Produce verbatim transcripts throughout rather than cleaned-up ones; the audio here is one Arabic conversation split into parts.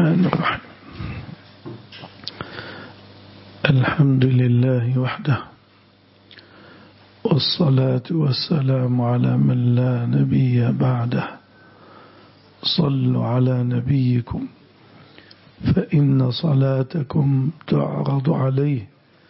الرحمن الرحيم. الحمد لله وحده، والصلاة والسلام على من لا نبي بعده. صلوا على نبيكم فإن صلاتكم تعرض عليه.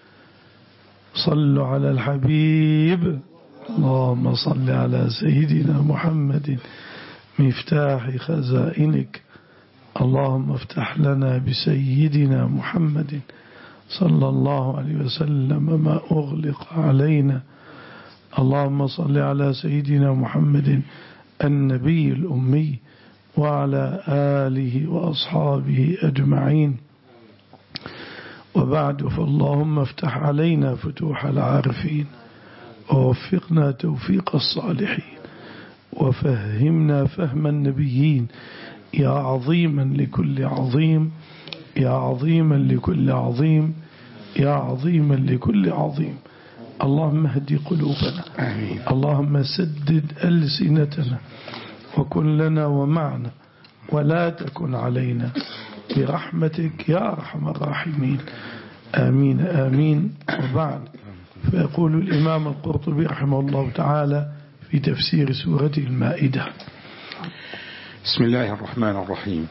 صلوا على الحبيب. اللهم صل على سيدنا محمد مفتاح خزائنك. اللهم افتح لنا بسيدنا محمد صلى الله عليه وسلم ما أغلق علينا. اللهم صل على سيدنا محمد النبي الأمي وعلى آله وأصحابه أجمعين. وبعد، فاللهم افتح علينا فتوح العارفين، ووفقنا توفيق الصالحين، وفهمنا فهم النبيين، يا عظيما لكل عظيم، يا عظيما لكل عظيم، يا عظيما لكل عظيم. اللهم اهد قلوبنا، آمين. اللهم سدد ألسنتنا، وكن لنا ومعنا، ولا تكن علينا، برحمتك يا أرحم الراحمين. آمين آمين. وبعد، فيقول الإمام القرطبي رحمه الله تعالى في تفسير سورة المائدة: بسم الله الرحمن الرحيم.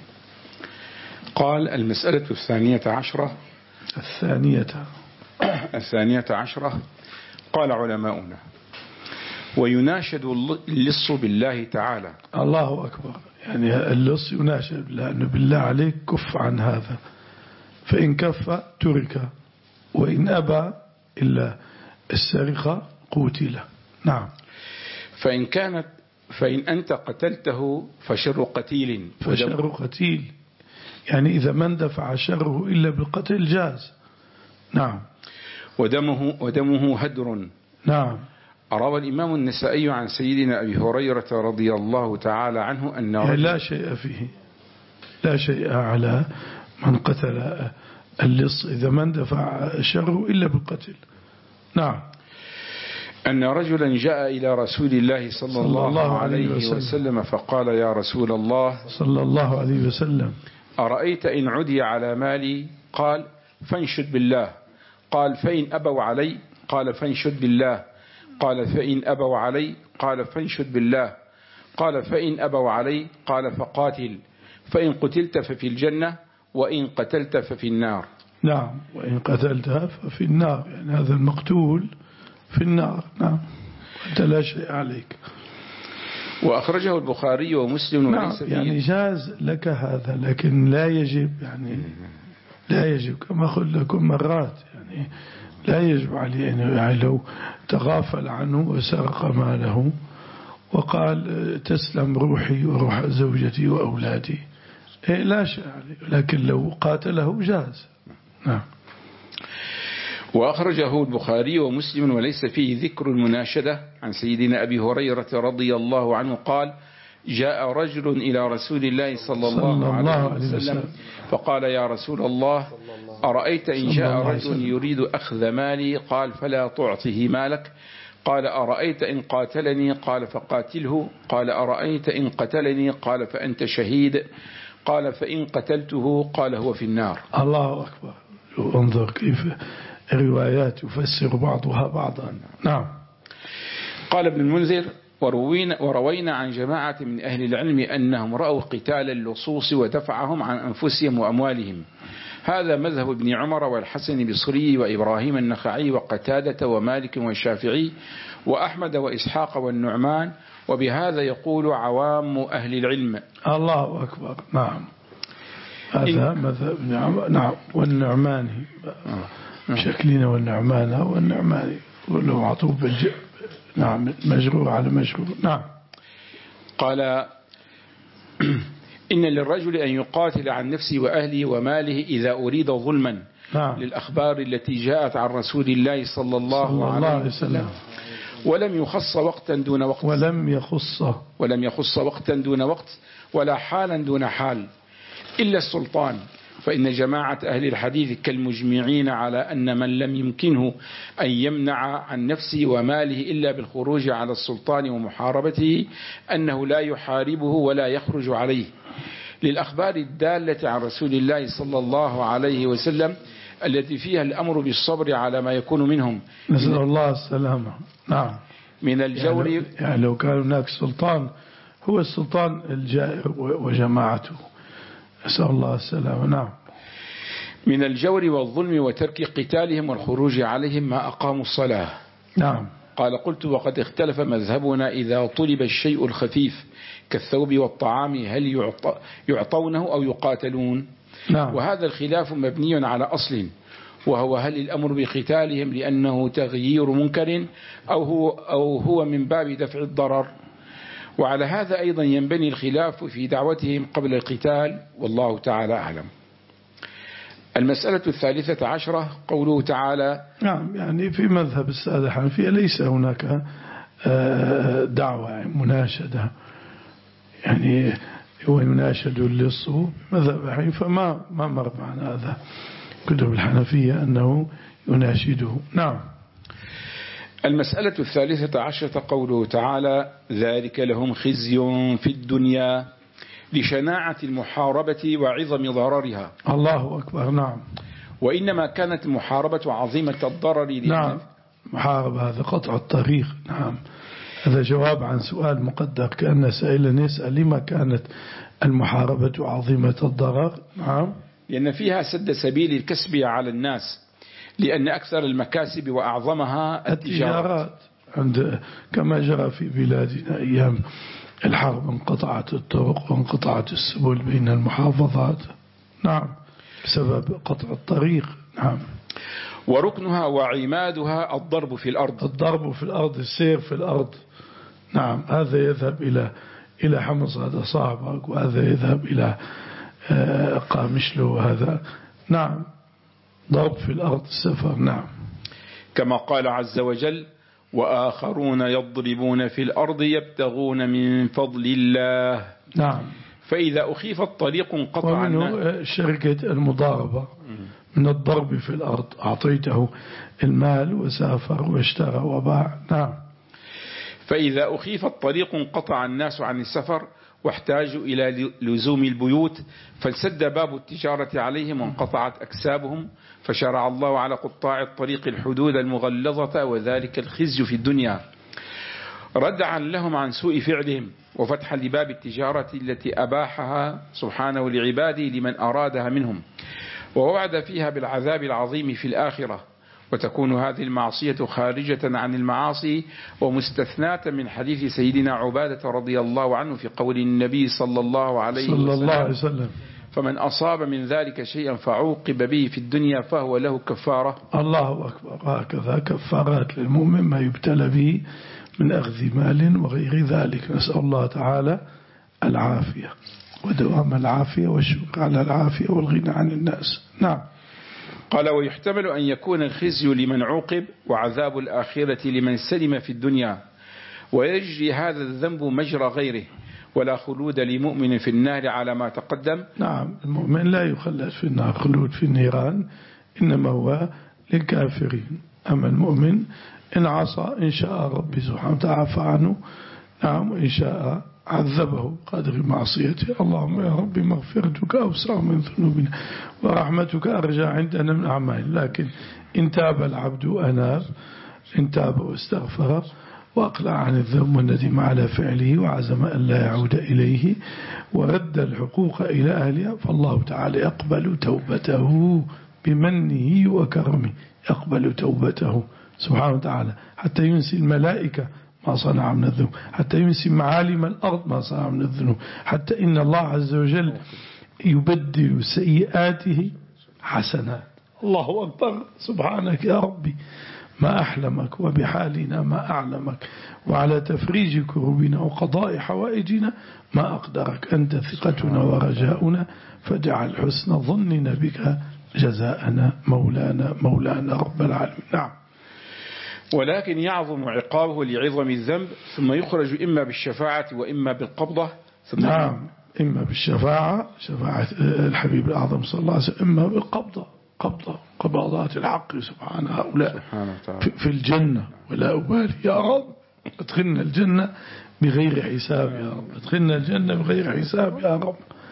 قال: المسألة الثانية عشرة الثانية الثانية عشرة قال علماؤنا: ويناشد اللص بالله تعالى. الله أكبر. يعني اللص يناشد، لأنه بالله عليك كف عن هذا، فإن كف ترك، وإن أبى إلا السرقة قتل. نعم. فإن كانت فإن أنت قتلته فشر قتيل فشر قتيل، يعني إذا ما اندفع شره إلا بالقتل جاز. نعم. ودمه ودمه هدر. نعم. روى الإمام النسائي عن سيدنا أبي هريرة رضي الله تعالى عنه أن يعني لا شيء فيه، لا شيء على من قتل اللص إذا ما اندفع شره إلا بالقتل. نعم. أن رجلا جاء إلى رسول الله صلى, صلى الله, الله عليه وسلم, وسلم فقال: يا رسول الله صلى الله عليه وسلم، أرأيت إن عدي على مالي؟ قال: فانشد بالله. قال: فإن أبوا علي؟ قال: فانشد بالله. قال: فإن أبوا علي؟ قال: فانشد بالله. قال: فإن أبوا علي؟ قال: فقاتل، فإن قتلت ففي الجنة، وإن قتلت ففي النار. نعم. وإن قتلتها ففي النار، يعني هذا المقتول في النار. نعم. أنت لا شيء عليك. وأخرجه البخاري ومسلم. نعم. يعني جاز لك هذا، لكن لا يجب، يعني لا يجب كما قلت لكم مرات، يعني لا يجب عليه أن، يعني لو تغافل عنه وسرق ماله وقال تسلم روحي وروح زوجتي وأولادي، لا شيء عليه، لكن لو قاتله جاز. نعم. وأخرجه البخاري ومسلم وليس فيه ذكر المناشدة. عن سيدنا أبي هريرة رضي الله عنه قال: جاء رجل إلى رسول الله صلى الله عليه وسلم فقال: يا رسول الله، أرأيت إن جاء رجل يريد أخذ مالي؟ قال: فلا تعطه مالك. قال: أرأيت إن قاتلني؟ قال: فقاتله. قال: أرأيت إن قتلني؟ قال: فأنت شهيد. قال: فإن قتلته؟ قال: هو في النار. الله أكبر. انظر كيف الروايات يفسر بعضها بعضا. نعم. قال ابن المنذر: وروينا, وروينا عن جماعة من أهل العلم أنهم رأوا قتال اللصوص ودفعهم عن أنفسهم وأموالهم. هذا مذهب ابن عمر والحسن البصري وإبراهيم النخعي وقتادة ومالك والشافعي وأحمد وإسحاق والنعمان، وبهذا يقول عوام أهل العلم. الله أكبر. نعم. هذا مذهب ابن عمر. نعم. والنعماني بشكلنا، والنعمان والنعماني كله معطوف بالج... نعم، مجرور على مجرور. نعم. قال: إن للرجل أن يقاتل عن نفسه وأهله وماله إذا أريد ظلما. نعم. للأخبار التي جاءت عن رسول الله صلى الله, صلى الله عليه وسلم، ولم يخص وقتا دون وقت ولم يخص ولم يخص وقتا دون وقت ولا حالا دون حال إلا السلطان. فإن جماعة أهل الحديث كالمجمعين على أن من لم يمكنه أن يمنع عن نفسه وماله إلا بالخروج على السلطان ومحاربته أنه لا يحاربه ولا يخرج عليه، للأخبار الدالة عن رسول الله صلى الله عليه وسلم التي فيها الأمر بالصبر على ما يكون منهم. نسأل الله السلامة. نعم. من الجور يعني, يعني لو كان هناك سلطان هو السلطان الجائر وجماعته، نسأل الله السلامة. نعم. من الجور والظلم وترك قتالهم والخروج عليهم ما أقاموا الصلاة. نعم. قال قلت وقد اختلف مذهبنا إذا طلب الشيء الخفيف كالثوب والطعام هل يعط... يعطونه أو يقاتلون؟ نعم. وهذا الخلاف مبني على أصل، وهو هل الأمر بقتالهم لأنه تغيير منكر أو هو, أو هو من باب دفع الضرر. وعلى هذا أيضا ينبني الخلاف في دعوتهم قبل القتال، والله تعالى أعلم. المسألة الثالثة عشرة قوله تعالى. نعم. يعني في مذهب السادة الحنفية ليس هناك دعوة مناشدة، يعني هو يناشد للصوب. مذهب الحنفية ما ما مر معنا هذا كتب الحنفية أنه يناشده. نعم. المسألة الثالثة عشرة قوله تعالى ذلك لهم خزي في الدنيا لشناعة المحاربة وعظم ضررها. الله أكبر. نعم. وإنما كانت المحاربة عظيمة الضرر. نعم. محاربة هذا قطع الطريق. نعم. هذا جواب عن سؤال مقدر، كأن سائلا يسأل لما كانت المحاربة عظيمة الضرر. نعم. لأن فيها سد سبيل الكسب على الناس، لأن أكثر المكاسب وأعظمها التجارات. عند كما جرى في بلادنا أيام الحرب انقطعت الطرق وانقطعت السبل بين المحافظات. نعم. بسبب قطع الطريق. نعم. وركنها وعمادها الضرب في الأرض. الضرب في الأرض، السير في الأرض. نعم. هذا يذهب إلى إلى حمص هذا صاحبك، وهذا يذهب إلى قامشلو هذا. نعم. ضرب في الأرض، السفر. نعم. كما قال عز وجل وآخرون يضربون في الأرض يبتغون من فضل الله. نعم. فإذا أخيف الطريق انقطع. ومنه شركة المضاربة من الضرب في الأرض، أعطيته المال وسافر واشترى وباع. نعم. فإذا أخيف الطريق انقطع الناس عن السفر واحتاجوا إلى لزوم البيوت، فانسد باب التجارة عليهم وانقطعت أكسابهم، فشرع الله على قطاع الطريق الحدود المغلظة، وذلك الخزي في الدنيا ردعا لهم عن سوء فعلهم وفتحا لباب التجارة التي أباحها سبحانه لعباده لمن أرادها منهم، ووعد فيها بالعذاب العظيم في الآخرة. وتكون هذه المعصية خارجة عن المعاصي ومستثناة من حديث سيدنا عبادة رضي الله عنه في قول النبي صلى الله عليه صلى وسلم, الله عليه وسلم فمن أصاب من ذلك شيئا فعوقب به في الدنيا فهو له كفارة. الله أكبر. هكذا كفارات للمؤمن ما يبتلى به من أخذ مال وغير ذلك. نسأل الله تعالى العافية ودوام العافية والشكر على العافية والغنى عن الناس. نعم. قال ويحتمل أن يكون الخزي لمن عوقب وعذاب الآخرة لمن سلم في الدنيا، ويجري هذا الذنب مجرى غيره، ولا خلود لمؤمن في النار على ما تقدم. نعم. المؤمن لا يخلد في النار خلود في النيران، إنما هو للكافرين. أما المؤمن إن عصى إن شاء ربي سبحانه وتعالى عنه. نعم. وإن شاء عذبه قدر معصيته. اللهم يا ربي مغفرتك أوسع من ذنوبنا ورحمتك أرجى عندنا من أعمال. لكن إن تاب العبد أناب، إن تاب واستغفر وأقلع عن الذنب والندم على فعله وعزم أن لا يعود إليه ورد الحقوق إلى أهلها، فالله تعالى يقبل توبته بمنه وكرمه، يقبل توبته سبحانه وتعالى حتى ينسي الملائكة ما صنع من الذنوب، حتى ينسي معالم الأرض ما صنع من الذنوب، حتى إن الله عز وجل يبدل سيئاته حسنات. الله أكبر. سبحانك يا ربي ما أحلمك، وبحالنا ما أعلمك، وعلى تفريج كروبنا وقضاء حوائجنا ما أقدرك. أنت ثقتنا ورجاؤنا، فاجعل حسن ظننا بك جزاءنا مولانا مولانا رب العالمين. نعم. ولكن يعظم عقابه لعظم الذنب، ثم يخرج إما بالشفاعة وإما بالقبضة. ثم نعم. إما بالشفاعة، شفاعة الحبيب الأعظم صلى الله عليه وسلم، إما بالقبضة، قبضة قبضات الحق سبحانه هؤلاء في الجنة. ولا أبالي يا رب ادخلنا الجنة بغير حساب يا رب، ادخلنا الجنة بغير حساب يا رب.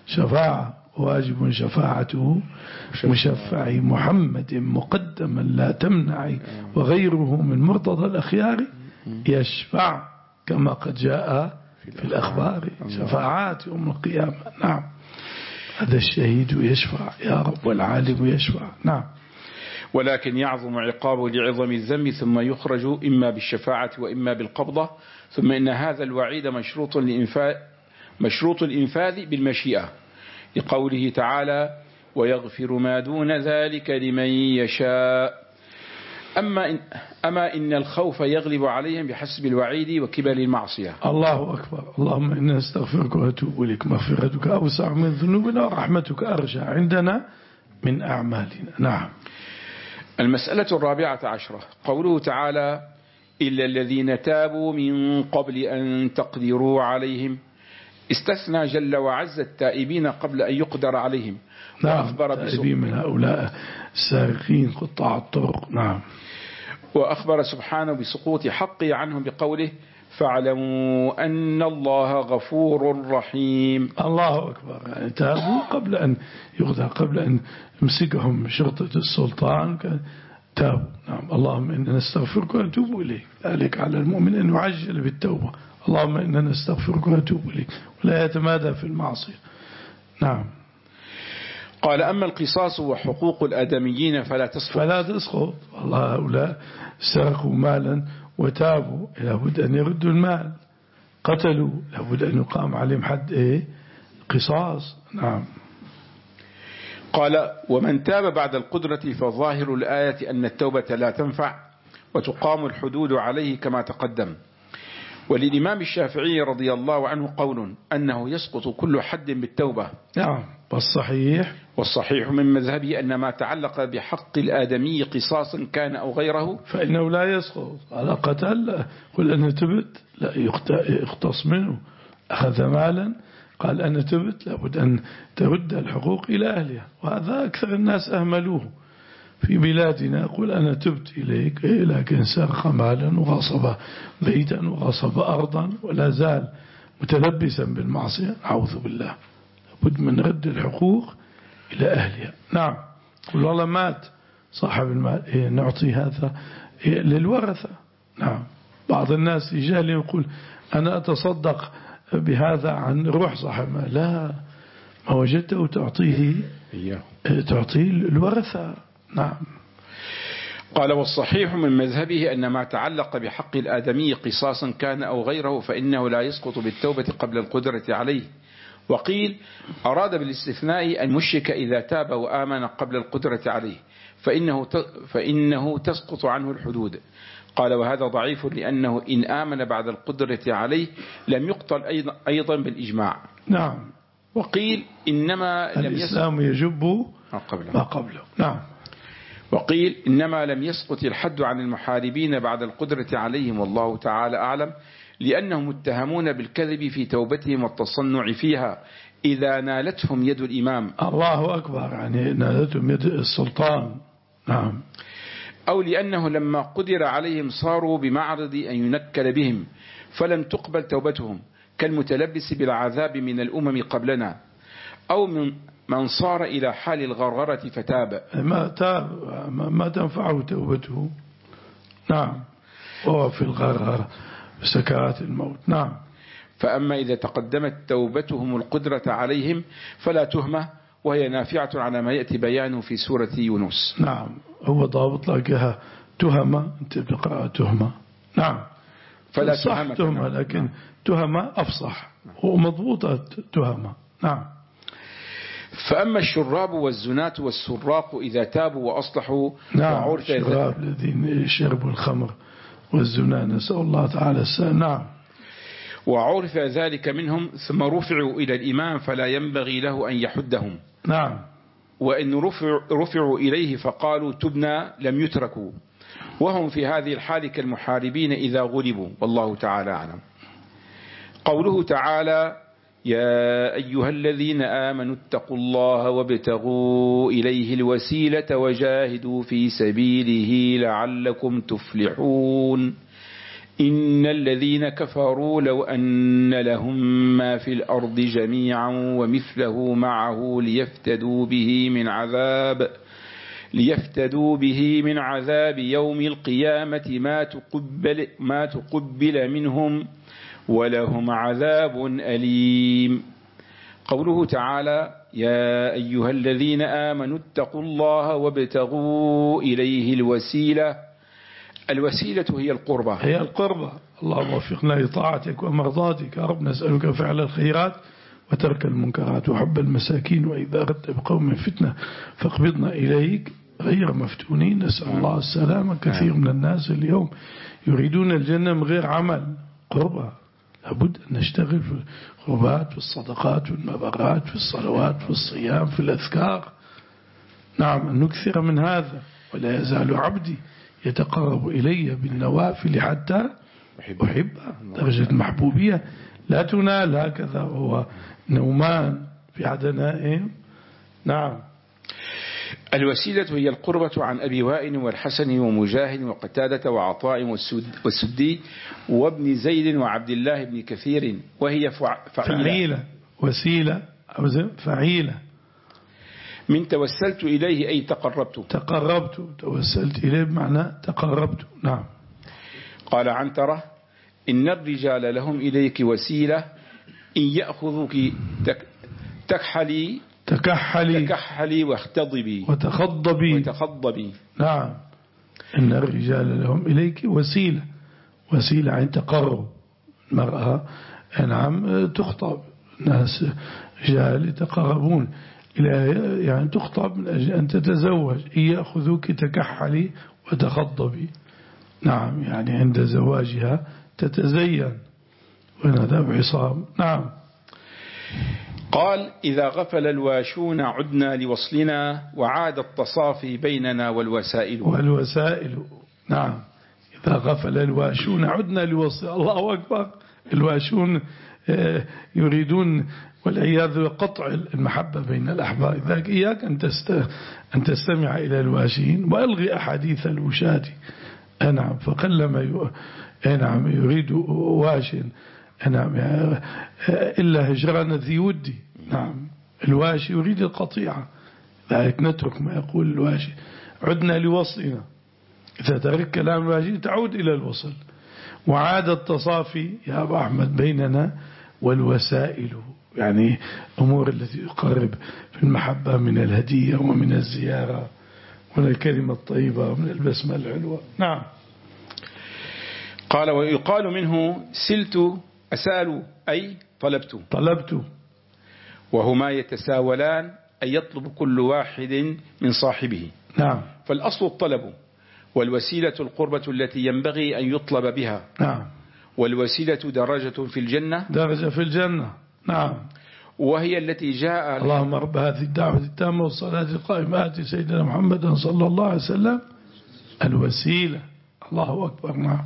شفاعة واجب شفاعته مشفع محمد مقدما لا تمنع وغيره من مرتضى الأخيار يشفع كما قد جاء في الأخبار شفاعات يوم القيامة. نعم هذا الشهيد يشفع يا رب والعالم يشفع. نعم. ولكن يعظم عقابه لعظم الذنب ثم يخرج إما بالشفاعة وإما بالقبضة. ثم إن هذا الوعيد مشروط الإنفاذ مشروط الإنفاذ بالمشيئة لقوله تعالى ويغفر ما دون ذلك لمن يشاء. أما إن, أما إن الخوف يغلب عليهم بحسب الوعيد وكبل المعصية. الله أكبر. اللهم إنا نستغفرك وأتوب إليك مغفرتك أوسع من ذنوبنا ورحمتك أرجى عندنا من أعمالنا. نعم. المسألة الرابعة عشرة قوله تعالى إلا الذين تابوا من قبل أن تقدروا عليهم. استثنى جل وعز التائبين قبل أن يقدر عليهم. نعم وأخبر التائبين من هؤلاء السارقين قطاع الطرق. نعم. وأخبر سبحانه بسقوط حقه عنهم بقوله فاعلموا أن الله غفور رحيم. الله أكبر. يعني تابوا قبل أن يقدر قبل أن يمسكهم شرطة السلطان تابوا. نعم. اللهم إنا نستغفرك ونتوب إليك. ذلك على المؤمن أن يعجل بالتوبة. اللهم إنا نستغفرك ونتوب إليك ولا يتمادى في المعصية. نعم. قال أما القصاص وحقوق الآدميين فلا تسقط فلا تسقط. الله هؤلاء سرقوا مالا وتابوا لابد أن يردوا المال. قتلوا لابد أن يقام عليهم حد إيه قصاص. نعم. قال ومن تاب بعد القدرة فظاهر الآية أن التوبة لا تنفع وتقام الحدود عليه كما تقدم. وللإمام الشافعي رضي الله عنه قول أنه يسقط كل حد بالتوبة. نعم. والصحيح والصحيح من مذهبه أن ما تعلق بحق الآدمي قصاصا كان أو غيره فإنه لا يسقط. على قتل قل أنا تبت لا يختص منه. أخذ مالا قال أنا تبت لابد أن ترد الحقوق إلى أهلها. وهذا أكثر الناس أهملوه في بلادنا. قل أنا تبت إليك إيه لكن سرق مالا وغصب بيتا وغصب أرضا ولا زال متلبسا بالمعصية. أعوذ بالله. لابد من رد الحقوق إلى أهلها. نعم. قل والله مات صاحب المال إيه نعطي هذا إيه للورثة. نعم. بعض الناس يجهل يقول أنا أتصدق بهذا عن روح صاحب المال. لا ما وجدته تعطيه تعطيه الورثة. نعم. قال والصحيح من مذهبه أن ما تعلق بحق الآدمي قصاصا كان أو غيره فإنه لا يسقط بالتوبة قبل القدرة عليه. وقيل أراد بالاستثناء المشرك إذا تاب وآمن قبل القدرة عليه فإنه فإنه تسقط عنه الحدود. قال وهذا ضعيف لأنه إن آمن بعد القدرة عليه لم يقتل أيضا بالإجماع. نعم. وقيل إنما لم الإسلام يجب ما قبله. نعم. وقيل إنما لم يسقط الحد عن المحاربين بعد القدرة عليهم والله تعالى أعلم لأنهم متهمون بالكذب في توبتهم والتصنع فيها إذا نالتهم يد الإمام. الله أكبر. يعني نالتهم يد السلطان. نعم. أو لأنه لما قدر عليهم صاروا بمعرض أن ينكل بهم فلم تقبل توبتهم كالمتلبس بالعذاب من الأمم قبلنا أو من من صار إلى حال الغرغرة فتاب ما تاب ما تنفعه توبته. نعم. وهو في الغرغرة بسكرات الموت. نعم. فأما إذا تقدمت توبتهم القدرة عليهم فلا تهمة وهي نافعة على ما يأتي بيانه في سورة يونس. نعم. هو ضابط لقاها تهمة أنت بقراءة تهمة. نعم. فلا تهمة تهمة لكن نعم. تهمة أفصح ومضبوطة تهمة. نعم. فأما الشراب والزناة والسراق إذا تابوا وأصلحوا نعم. الشراب الذين شربوا الخمر والزنا نسأل الله تعالى السلام. نعم. وعرف ذلك منهم ثم رفعوا إلى الإمام فلا ينبغي له أن يحدهم. نعم. وإن رفع رفعوا إليه فقالوا تبنا لم يتركوا وهم في هذه الحال كالمحاربين إذا غلبوا والله تعالى أعلم. قوله تعالى يا أيها الذين آمنوا اتقوا الله وابتغوا إليه الوسيلة وجاهدوا في سبيله لعلكم تفلحون. إن الذين كفروا لو أن لهم ما في الأرض جميعا ومثله معه ليفتدوا به من عذاب ليفتدوا به من عذاب يوم القيامة ما تقبل, ما تقبل منهم ولهم عذاب أليم. قوله تعالى يا أيها الذين آمنوا اتقوا الله وابتغوا إليه الوسيلة. الوسيلة هي القربة هي القربة. اللهم وفقنا لطاعتك ومرضاتك يا رب. نسألك فعل الخيرات وترك المنكرات وحب المساكين، وإذا أردت بقوم فتنة فاقبضنا إليك غير مفتونين. نسأل الله السلامة. كثير من الناس اليوم يريدون الجنة من غير عمل. قربة لابد أن نشتغل في القربات، في الصدقات، في المبرات، في الصلوات، في الصيام، في الأذكار. نعم أن نكثر من هذا. ولا يزال عبدي يتقرب إلي بالنوافل حتى أحبه. درجة المحبوبية لا تنال هكذا وهو نومان في عدنائهم. نعم. الوسيلة هي القربة عن أبي وائل والحسن ومجاهد وقتادة وعطاء والسدي وابن زيد وعبد الله بن كثير، وهي فعيلة, فعيلة. وسيلة أو فعيلة من توسلت إليه أي تقربت. تقربت توسلت إليه بمعنى تقربت. نعم. قال عنترة إن الرجال لهم إليك وسيلة إن يأخذوك تك تكحلي تكحلي تكحلي واختضبي وتخضبي وتخضبي. نعم. إن الرجال لهم إليك وسيلة. وسيلة عن تقرب. المرأة نعم تخطب، ناس رجال يتقربون إلى يعني تخطب من أجل أن تتزوج. إن يأخذوك تكحلي وتخضبي. نعم يعني عند زواجها تتزين ونذا بعصام. نعم. قال إذا غفل الواشون عدنا لوصلنا وعاد التصافي بيننا والوسائل. والوسائل. نعم. إذا غفل الواشون عدنا لوصل. الله أكبر. الواشون يريدون والعياذ قطع المحبة بين الأحباب. إذاك إياك أن تستمع إلى الواشين وألغي أحاديث الوشاة. نعم. فقلما نعم يريد واش نعم إلا هجران ذي ودي. نعم. الواشي يريد القطيعة. ذلك نترك ما يقول الواشي. عدنا لوصلنا. إذا ترك كلام الواشي تعود إلى الوصل. وعاد التصافي يا أبو أحمد بيننا والوسائل، يعني أمور التي تقرب في المحبة من الهدية ومن الزيارة ومن الكلمة الطيبة ومن البسمة الحلوة. نعم. قال ويقال منه سلت أسال أي طلبت. طلبت. وهما يتساولان أي يطلب كل واحد من صاحبه. نعم. فالأصل الطلب، والوسيلة القربة التي ينبغي أن يطلب بها. نعم. والوسيلة درجة في الجنة. درجة في الجنة. نعم. وهي التي جاء اللهم رب هذه الدعوة التامة والصلاة القائمة آت سيدنا محمد صلى الله عليه وسلم الوسيلة. الله أكبر. نعم.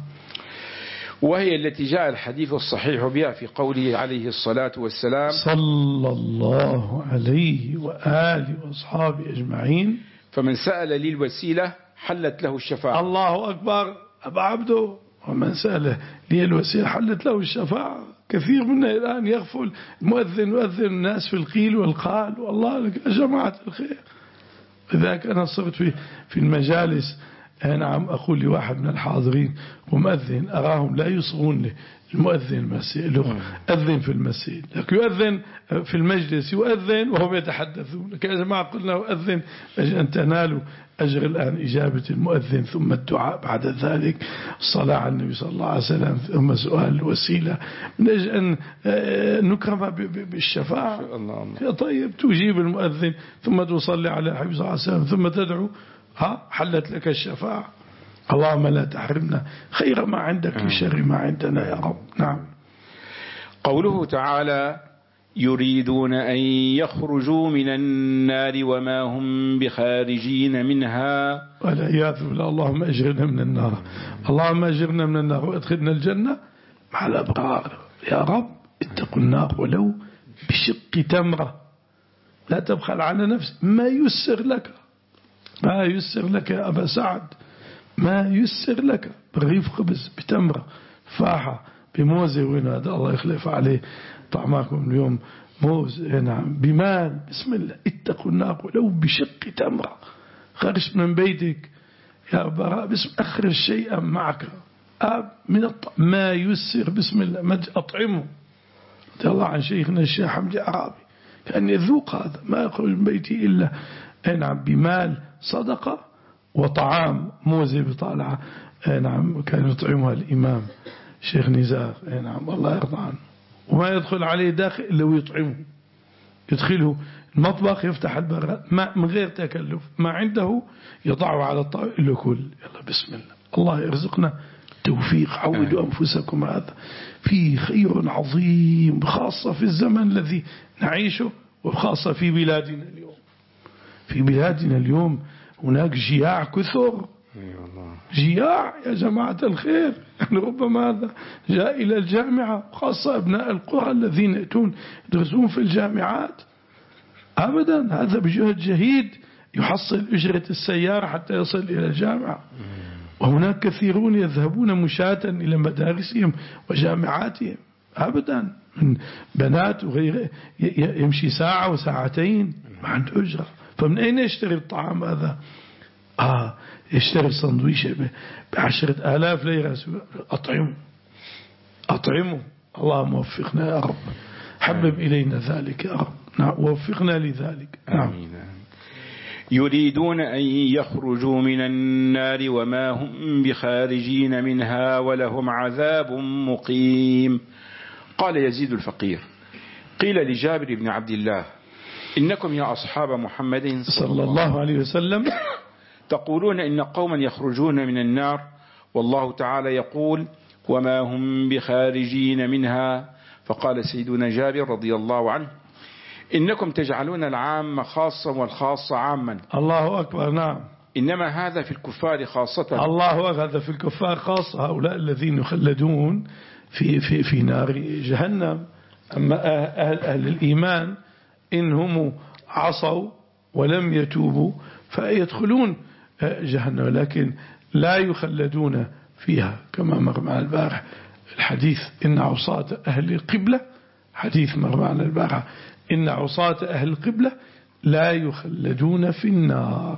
وهي التي جاء الحديث الصحيح بها في قوله عليه الصلاة والسلام صلى الله عليه وآله وأصحابه أجمعين فمن سأل لي الوسيلة حلت له الشفاعة. الله أكبر. أبا عبده. ومن سأل لي الوسيلة حلت له الشفاعة. كثير منا الآن يغفل المؤذن يؤذن الناس في القيل والقال والله لك يا جماعة الخير. لذلك أنا صرت في في المجالس نعم أقول لواحد من الحاضرين ومؤذن أراهم لا يصغون له المؤذن المسيء أذن في المسجد لكن يؤذن في المجلس يؤذن وهم يتحدثون. يا جماعة قلنا أؤذن أن تنالوا أجر الآن إجابة المؤذن ثم الدعاء بعد ذلك الصلاة على النبي صلى الله عليه وسلم ثم سؤال الوسيلة من أجل أن نكرم بالشفاعة. طيب تجيب المؤذن ثم تصلي على الحبيب صلى الله عليه وسلم ثم تدعو ها حلت لك الشفاعة. اللهم لا تحرمنا خير ما عندك شر ما عندنا يا رب. نعم. قوله تعالى يريدون أن يخرجوا من النار وما هم بخارجين منها والعياذ بالله. اللهم أجرنا من النار. اللهم أجرنا من النار وادخلنا الجنة مع الأبرار يا رب. اتقوا النار ولو بشق تمرة. لا تبخل على نفسك ما يسر لك ما يسر لك يا أبا سعد ما يسر لك برغيف خبز بتمرة فاحة بموزة وين هذا الله يخلف عليه طعماكم اليوم موز نعم بمال بسم الله اتقوا النار ولو بشق تمرة خرج من بيتك يا براء بسم أخرج شيئا معك من الطعام ما يسر بسم الله ما أطعمه رضي الله عن شيخنا الشيخ حمدي عرابي كان يذوق هذا ما يخرج من بيتي إلا نعم بمال صدقة وطعام موزة بطالعة نعم كان يطعمها الإمام شيخ نزار نعم الله يرضى عنه وما يدخل عليه داخل إلا ويطعمه يدخله المطبخ يفتح البراد ما من غير تكلف ما عنده يضعه على الطاولة إلا كل يلا بسم الله الله يرزقنا توفيق عودوا أنفسكم هذا فيه خير عظيم خاصة في الزمن الذي نعيشه وخاصة في بلادنا اليوم في بلادنا اليوم هناك جياع كثر جياع يا جماعة الخير يعني ربما هذا جاء إلى الجامعة خاصة أبناء القرى الذين يأتون يدرسون في الجامعات أبدا هذا بجهد جهيد يحصل أجرة السيارة حتى يصل إلى الجامعة وهناك كثيرون يذهبون مشاة إلى مدارسهم وجامعاتهم أبدا من بنات وغيره يمشي ساعة وساعتين ما عنده أجرة فمن أين يشتري الطعام هذا آه يشتري السندويشة بعشرة آلاف ليرة أطعمه أطعمه اللهم وفقنا يا رب حبب إلينا ذلك يا رب نعم ووفقنا لذلك نعم يريدون أن يخرجوا من النار وما هم بخارجين منها ولهم عذاب مقيم. قال يزيد الفقير قيل لجابر بن عبد الله إنكم يا أصحاب محمد صلى الله عليه وسلم تقولون إن قوما يخرجون من النار والله تعالى يقول وما هم بخارجين منها. فقال سيدنا جابر رضي الله عنه إنكم تجعلون العام خاصا والخاص عاما. الله أكبر نعم إنما هذا في الكفار خاصة. الله أكبر هذا في الكفار خاصة هؤلاء الذين يخلدون في, في, في نار جهنم. أما أهل, أهل الإيمان إنهم عصوا ولم يتوبوا فيدخلون جهنم لكن لا يخلدون فيها كما مر معنا البارح الحديث إن عصاة أهل القبلة حديث مر معنا البارح إن عصاة أهل القبلة لا يخلدون في النار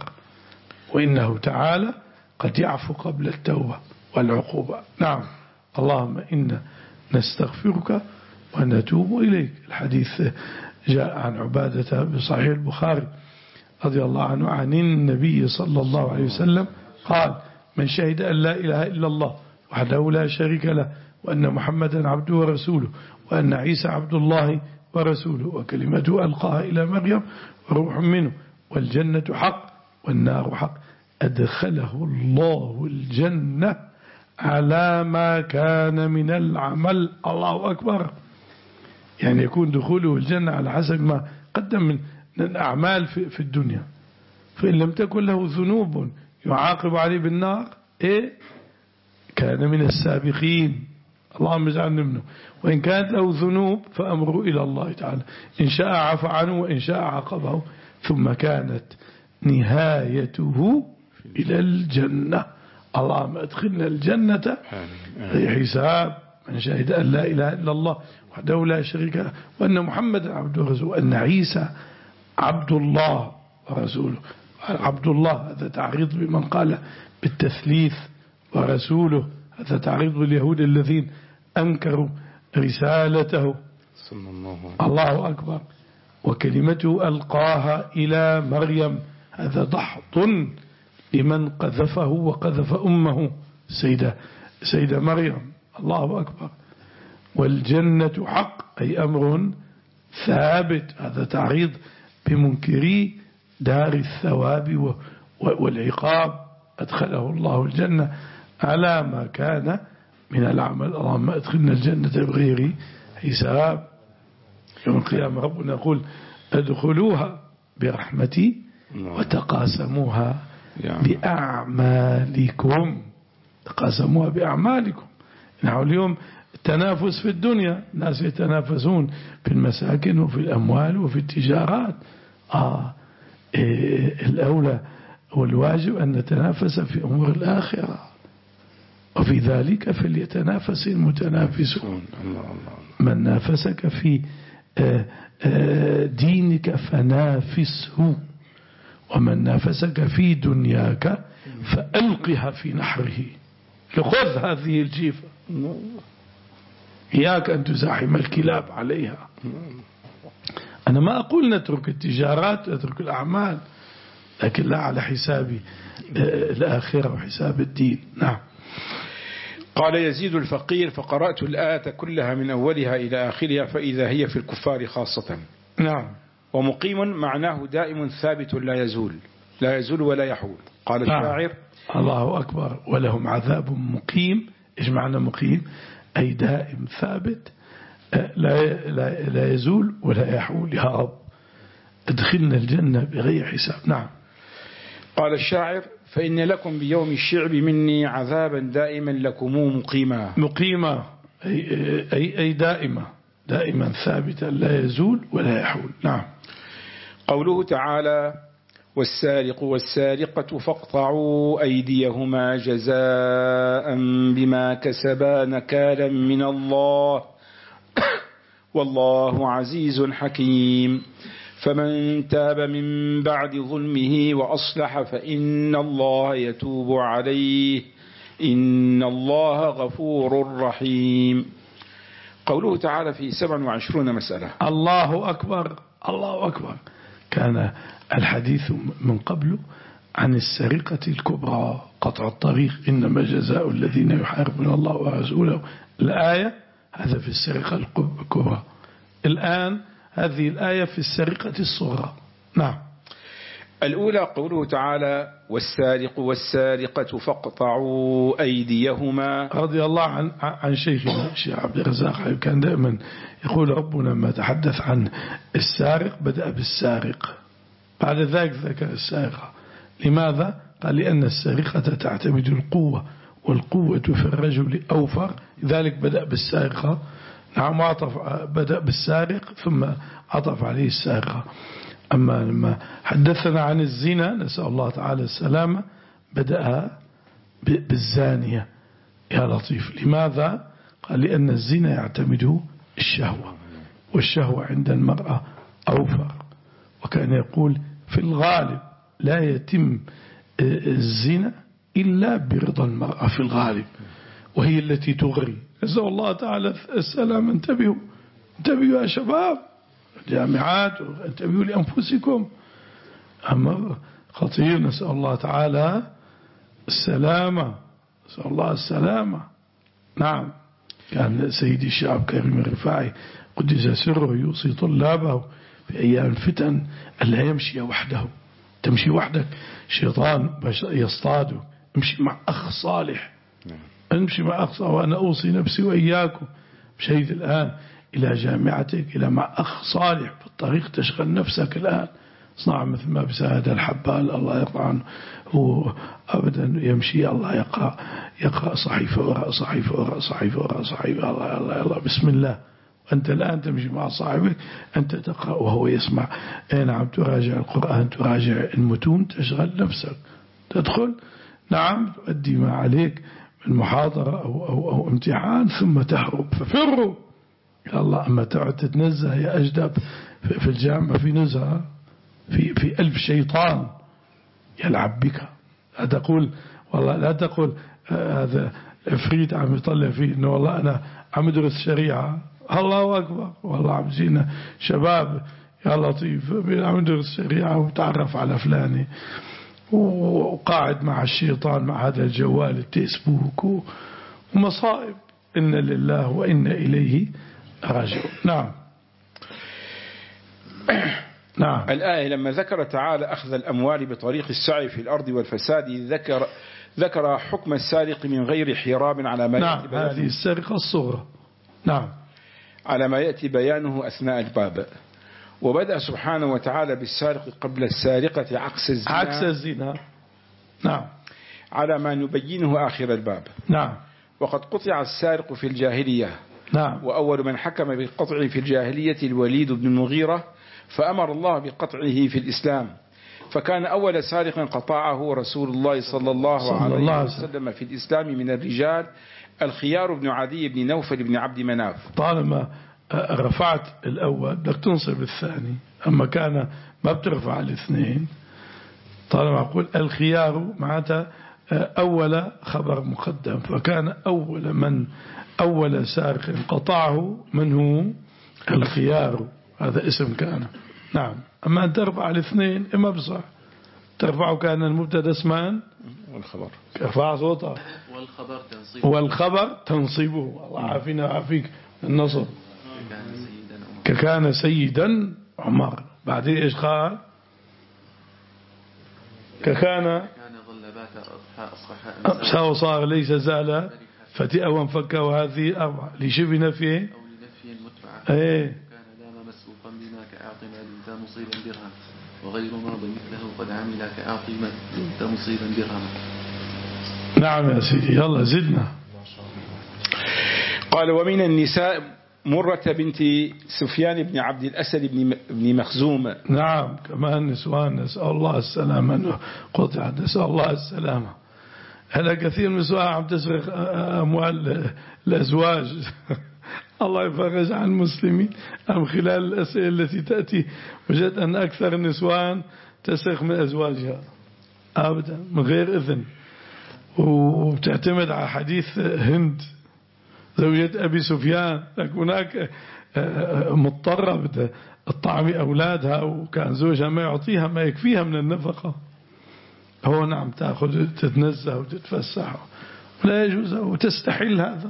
وإنه تعالى قد يعفو قبل التوبة والعقوبة. نعم اللهم إنا نستغفرك ونتوب إليك. الحديث جاء عن عبادة بصحيح البخاري رضي الله عنه عن النبي صلى الله عليه وسلم قال من شهد أن لا إله إلا الله وحده لا شريك له وأن محمدا عبده ورسوله وأن عيسى عبد الله ورسوله وكلمته ألقاها إلى مريم وروح منه والجنة حق والنار حق أدخله الله الجنة على ما كان من العمل. الله أكبر يعني يكون دخوله الجنة على حسب ما قدم من الأعمال في الدنيا. فإن لم تكن له ذنوب يعاقب عليه بالنار إيه كان من السابقين اللهم اجعلنا منه. وإن كانت له ذنوب فأمره إلى الله تعالى إن شاء عفى عنه وإن شاء عاقبه ثم كانت نهايته إلى الجنة. اللهم ادخلنا الجنة في حساب من شهد أن لا إله إلا الله وحده لا شريك له وأن محمدا عبده ورسوله وأن عيسى عبد الله ورسوله. عبد الله هذا تعريض بمن قال بالتثليث ورسوله هذا تعريض باليهود الذين أنكروا رسالته. الله أكبر. وكلمته ألقاها إلى مريم هذا ضحط لمن قذفه وقذف أمه سيدة, سيدة مريم. الله أكبر. والجنة حق أي أمر ثابت هذا تعريض بمنكري دار الثواب والعقاب أدخله الله الجنة على ما كان من العمل. اللهم أدخلنا الجنة بغير حساب. يوم القيامة ربنا يقول ادخلوها برحمتي وتقاسموها بأعمالكم. تقاسموها بأعمالكم. نحن اليوم التنافس في الدنيا الناس يتنافسون في المساكن وفي الأموال وفي التجارات. آه إيه الأولى والواجب أن نتنافس في أمور الآخرة. وفي ذلك فليتنافس المتنافسون. من نافسك في دينك فنافسه، ومن نافسك في دنياك فألقها في نحره. خذ هذه الجيفة، إياك أن تزاحم الكلاب عليها. أنا ما أقول نترك التجارات نترك الأعمال، لكن لا على حساب الآخرة وحساب الدين. نعم. قال يزيد الفقير: فقرأت الآية كلها من أولها إلى آخرها فإذا هي في الكفار خاصة. نعم. ومقيم معناه دائم ثابت لا يزول، لا يزول ولا يحول. قال الشاعر: الله أكبر. ولهم عذاب مقيم. إيش معنى مقيم؟ أي دائم ثابت لا, لا, لا يزول ولا يحول. يا رب ادخلنا الجنة بغير حساب. نعم. قال الشاعر: فإن لكم بيوم الشعب مني عذابا دائما لكم مقيما. مقيمة أي, أي, أي دائمة، دائما ثابتا لا يزول ولا يحول. نعم. قوله تعالى: والسارق والسارقة فاقطعوا أيديهما جزاء بما كسبا نكالا من الله والله عزيز حكيم. فمن تاب من بعد ظلمه وأصلح فإن الله يتوب عليه إن الله غفور رحيم. قوله تعالى في سبع وعشرون مسألة. الله أكبر. الله أكبر. كان الحديث من قبل عن السرقة الكبرى قطع الطريق، إنما جزاء الذين يحاربون الله ورسوله. الآية هذا في السرقة الكبرى. الآن هذه الآية في السرقة الصغرى. نعم. الأولى قوله تعالى: والسارق والسارقة فاقطعوا أيديهما. رضي الله عن عن شيخنا الشيخ عبد الرزاق كان دائما يقول: ربنا لما تحدث عن السارق بدأ بالسارق، بعد ذلك ذكر السارقة. لماذا؟ قال: لأن السارقة تعتمد القوة، والقوة في الرجل أوفر، لذلك بدأ بالسارقة. نعم. عطف بدأ بالسارق ثم عطف عليه السارقة. أما لما حدثنا عن الزنا نسأل الله تعالى السلامة بدأ بالزانية. يا لطيف. لماذا؟ قال: لأن الزنا يعتمد الشهوة، والشهوة عند المرأة أوفر. وكان يقول: في الغالب لا يتم الزنا إلا برضا المرأة في الغالب، وهي التي تغري. نسأل الله تعالى السلام. انتبهوا انتبهوا يا شباب الجامعات، انتبهوا لأنفسكم. أمر خطير. نسأل الله تعالى السلامة، نسأل الله السلامة. نعم. كان سيدي الشعب كريم الرفاعي قدس سره يوصي طلابه في أيام الفتن ألا يمشي وحده. تمشي وحدك شيطان يصطاده. امشي مع أخ صالح، امشي مع أخ صالح. وأنا أوصي نفسي وإياكم مشيت الآن إلى جامعتك إلى مع أخ صالح في الطريق، تشغل نفسك الآن. صنع مثل ما بساعد الحبال الله يقرأ عنه، هو أبدا يمشي الله يقرأ يقرأ صحيفة وراء صحيفة وراء صحيفة وراء صحيفة. الله الله الله بسم الله. أنت الآن تمشي مع صاحبك، أنت تقرأ وهو يسمع. أي نعم. تراجع القرآن، تراجع المتون، تشغل نفسك. تدخل نعم تؤدي ما عليك من محاضرة أو, أو, أو امتحان، ثم تهرب. ففروا يا الله. أما تعد تتنزه يا أجدب في الجامعة في نزهة في, في ألف شيطان يلعب بك. لا تقول والله لا تقول هذا عفريت عم يطلع فيه إنه والله أنا عم أدرس شريعة. الله أكبر. والله عم جينا شباب يا لطيف عم ندرس شريعة وتعرف على فلاني وقاعد مع الشيطان مع هذا الجوال الفيسبوك ومصائب. إن لله وإن إليه راجعون. نعم. نعم. الآية لما ذكر تعالى أخذ الأموال بطريق السعي في الأرض والفساد ذكر ذكر حكم السارق من غير حراب على ما نعم. يأتي بيانه. هذه السرقة الصغرى. نعم. على ما يأتي بيانه أثناء الباب. وبدأ سبحانه وتعالى بالسارق قبل السارقة عكس الزنا عكس الزنا. نعم. على ما نبينه آخر الباب. نعم. وقد قطع السارق في الجاهلية. نعم. وأول من حكم بالقطع في الجاهلية الوليد بن المغيرة، فأمر الله بقطعه في الإسلام فكان أول سارق قطعه رسول الله صلى الله عليه وسلم في الإسلام من الرجال الخيار بن عدي بن نوفل بن عبد مناف. طالما رفعت الأول بدك تنصب الثاني، أما كان ما بترفع الاثنين. طالما أقول الخيار معناتها أول خبر مقدم، فكان أول من أول سارق قطعه من هو الخيار، هذا اسم كان. نعم. أما أن ترفع الاثنين إما بصح ترفعه كان المبتدا اسمان والخبر ارفع صوتها والخبر تنصيبه والخبر تنصيبه. الله عافينا وعافيك النصب. كان سيدا عمر. بعدين ايش قال؟ كان ساو صار ليس زال فتئة وانفك وهذه أربعة لشبه نفيه أو لنفي المتبعة. ايه كان دام مسؤوقا بما كأعطي ما دمت مصيبا درهم وغير ماض مثله قد عمل كأعطي ما دمت مصيبا درهم. نعم يا سيدي. يلا زدنا. قال ومن النساء مرة بنت سفيان بن عبد الأسد بن مخزوم. نعم كمان نسوان نسأل الله السلامة. قطع نسأل الله السلامة. هلا كثير من النسوان عم تسرق أموال الأزواج. الله يفرج عن المسلمين. أم خلال الأسئلة التي تأتي وجدت أن أكثر النسوان تسرق من أزواجها أبدا من غير إذن، وبتعتمد على حديث هند زوجة أبي سفيان. هناك مضطرة بدها تطعم أولادها وكان زوجها ما يعطيها ما يكفيها من النفقة. هو نعم تأخذ تتنزه وتتفسح ولا يجوز وتستحل هذا.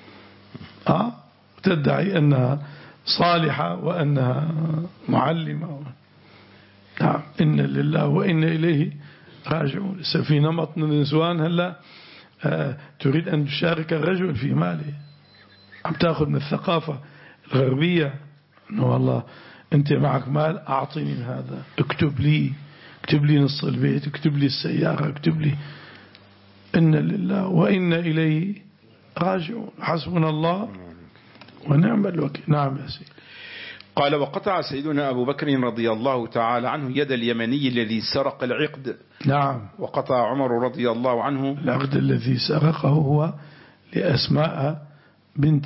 آه وتدعي أنها صالحة وأنها معلمة. نعم إن لله وإن إليه راجعون. في نمط من النسوان هلا آه تريد أن تشارك الرجل في ماله. عم تأخذ من الثقافة الغربية أنه والله أنت معك مال أعطيني من هذا، اكتب لي اكتب لي نص البيت، اكتب لي السيارة، اكتب لي. إن لله وإن إليه راجعون. حسبنا الله ونعم الوكيل. نعم يا سيدي. قال وقطع سيدنا أبو بكر رضي الله تعالى عنه يد اليمني الذي سرق العقد. نعم. وقطع عمر رضي الله عنه العقد الذي سرقه هو لأسماء بنت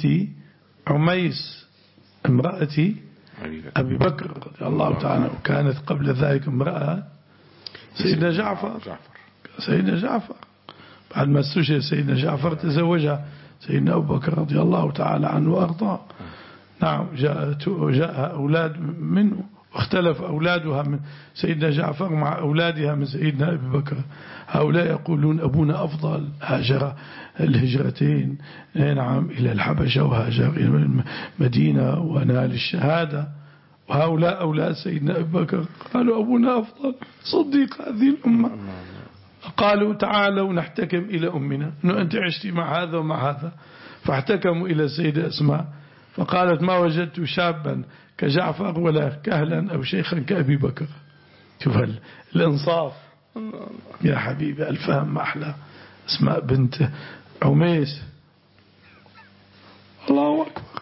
عميس امرأة أبي بكر رضي الله تعالى، وكانت قبل ذلك امرأة سيدنا جعفر. سيدنا جعفر بعد ما استشهد سيدنا جعفر تزوجها سيدنا أبو بكر رضي الله تعالى عنه وأرضاه. نعم. جاء أولاد منه واختلف أولادها من سيدنا جعفر مع أولادها من سيدنا أبي بكر. هؤلاء يقولون أبونا أفضل هاجر الهجرتين نعم إلى الحبشة وهاجر إلى المدينة ونال الشهادة، وهؤلاء أولاد سيدنا أبي بكر قالوا أبونا أفضل صديق هذه الأمة. قالوا تعالوا نحتكم إلى أمنا، أنه أنت عشتي مع هذا ومع هذا. فاحتكموا إلى السيدة أسماء فقالت ما وجدت شابا كجعفر ولا كهلا أو شيخا كأبي بكر. شوف الإنصاف يا حبيبي. الفهم ما أحلى. اسماء بنت عميس. الله أكبر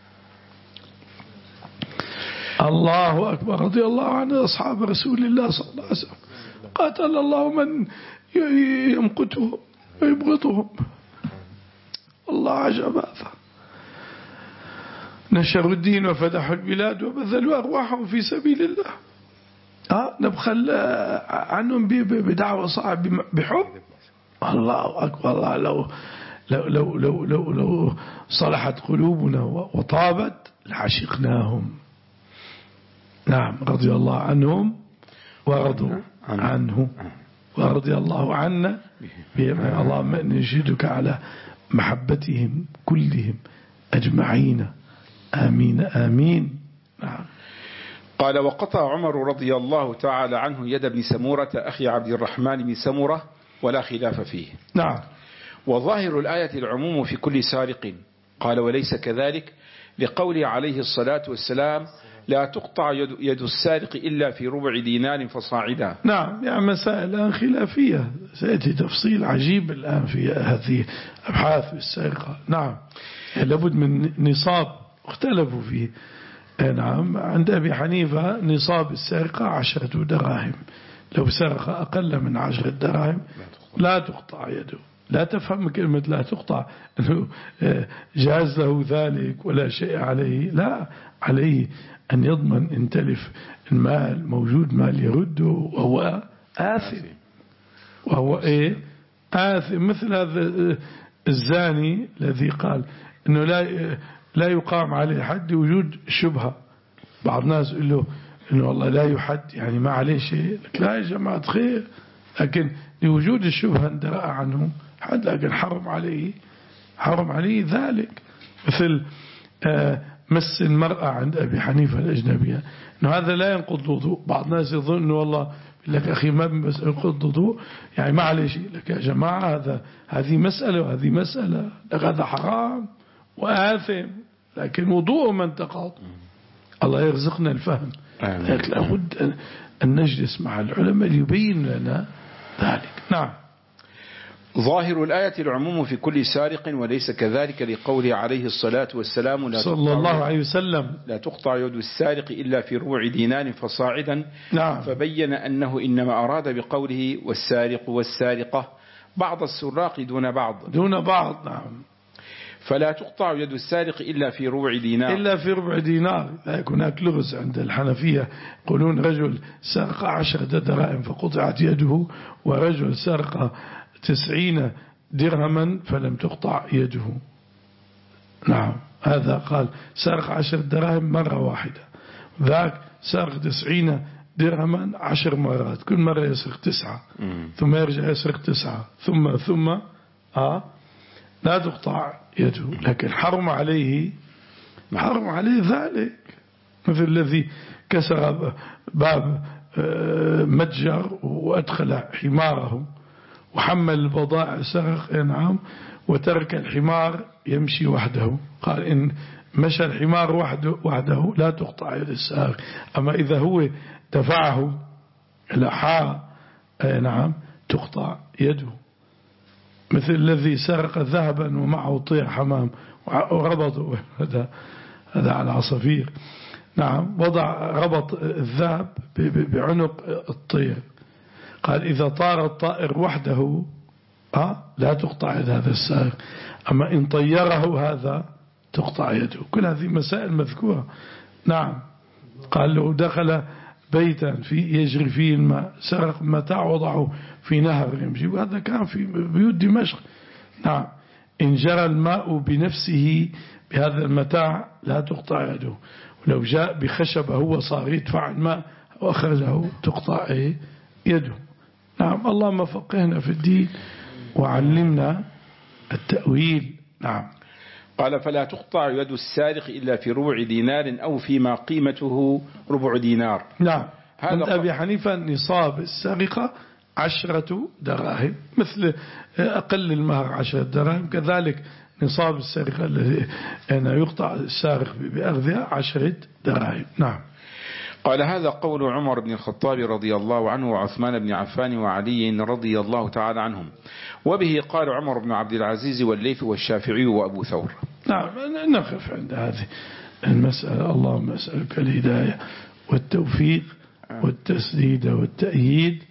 الله أكبر. رضي الله عن أصحاب رسول الله صلى الله عليه وسلم. قاتل الله من يمقتهم ويبغضهم. الله عجب هذا. نشروا الدين وفتحوا البلاد وبذلوا أرواحهم في سبيل الله. أه نبخل عنهم بدعوة صعب بحب. الله أكبر. الله لو لو لو لو لو, لو صلحت قلوبنا وطابت لعشقناهم. نعم. رضي الله عنهم ورضوا عنه ورضي الله عنا. اللهم نشهدك على محبتهم كلهم أجمعين. آمين آمين. نعم. قال وقطع عمر رضي الله تعالى عنه يد ابن سمورة أخي عبد الرحمن بن سمورة ولا خلاف فيه. نعم. وظاهر الآية العموم في كل سارق. قال وليس كذلك لقوله عليه الصلاة والسلام لا تقطع يد, يد السارق إلا في ربع دينار فصاعدا. نعم. يعني مسائل الآن خلافية سيأتي تفصيل عجيب الآن في هذه أبحاث السرقة. نعم. لابد من نصاب اختلفوا فيه. نعم. عند أبي حنيفة نصاب السرقة عشرة دراهم، لو سرق أقل من عشرة دراهم لا تقطع يده. لا تفهم كلمة لا تقطع أنه جاز له ذلك ولا شيء عليه، لا، عليه أن يضمن إن تلف المال موجود مال يرده وهو آثم، وهو إيه آثم. مثل هذا الزاني الذي قال أنه لا لا يقام عليه حد وجود شبهة. بعض الناس يقول له أنه والله لا يحد يعني ما عليه شيء، لا يا جماعة خير، لكن لوجود الشبهة اندرأ عنه حد، لكن حرم عليه حرم عليه ذلك. مثل مس المرأة عند أبي حنيفة الأجنبية، أنه هذا لا ينقض الوضوء. بعض الناس يظن أنه والله لك أخي ما بس ينقض الوضوء يعني ما عليه شيء. لك يا جماعة هذا هذه مسألة وهذه مسألة، لك هذا حرام وآثم، لكن وضوءه ما انتقض. الله يرزقنا الفهم. لكن لابد أن نجلس مع العلماء ليبين لنا ذلك. نعم. ظاهر الآية العموم في كل سارق، وليس كذلك لقوله عليه الصلاة والسلام لا صلى الله عليه وسلم لا تقطع يد السارق إلا في ربع دينار فصاعدا. نعم. فبين أنه إنما أراد بقوله والسارق والسارقة بعض السراق دون بعض دون بعض. نعم. فلا تقطع يد السارق إلا في ربع دينار إلا في ربع دينار. هناك لغز عند الحنفية، يقولون رجل سرق عشرة دراهم فقطعت يده، ورجل سرق تسعين درهما فلم تقطع يده. نعم، هذا قال سرق عشر دراهم مرة واحدة، ذاك سرق تسعين درهما عشر مرات، كل مرة يسرق تسعة ثم يرجع يسرق تسعة ثم ثم آه لا تقطع يده. لكن حرم عليه حرم عليه ذلك. مثل الذي كسر باب متجر وأدخل حماره وحمل البضائع سرق، نعم، وترك الحمار يمشي وحده. قال إن مشى الحمار وحده, وحده لا تقطع يد السارق، أما إذا هو دفعه إلى حارة نعم تقطع يده. مثل الذي سرق ذهبا ومعه طير حمام وربطه، هذا هذا على عصافير، نعم، وضع ربط الذهب بعنق الطير. قال إذا طار الطائر وحده آه لا تقطع يد هذا السارق، أما إن طيره هذا تقطع يده. كل هذه مسائل مذكورة. نعم. قال له دخل بيتا في يجري فيه الماء، سرق متاع وضعه في نهر يمشي، وهذا كان في بيوت دمشق. نعم. إن جرى الماء بنفسه بهذا المتاع لا تقطع يده، ولو جاء بخشبه هو صار يدفع الماء وأخرجه تقطع يده. نعم. اللهم فقهنا في الدين وعلمنا التأويل. نعم. قال فلا تقطع يد السارق إلا في ربع دينار أو فيما قيمته ربع دينار. نعم. عند أبي حنيفة نصاب السرقة عشرة دراهم، مثل أقل المهر عشرة دراهم، كذلك نصاب السرقة الذي يعني يقطع السارق بأخذها عشرة دراهم. نعم. قال هذا قول عمر بن الخطاب رضي الله عنه وعثمان بن عفان وعلي رضي الله تعالى عنهم، وبه قال عمر بن عبد العزيز والليث والشافعي وأبو ثور. نعم. نقف عند هذه المسألة. اللهم أسألك الهداية والتوفيق والتسديد والتأييد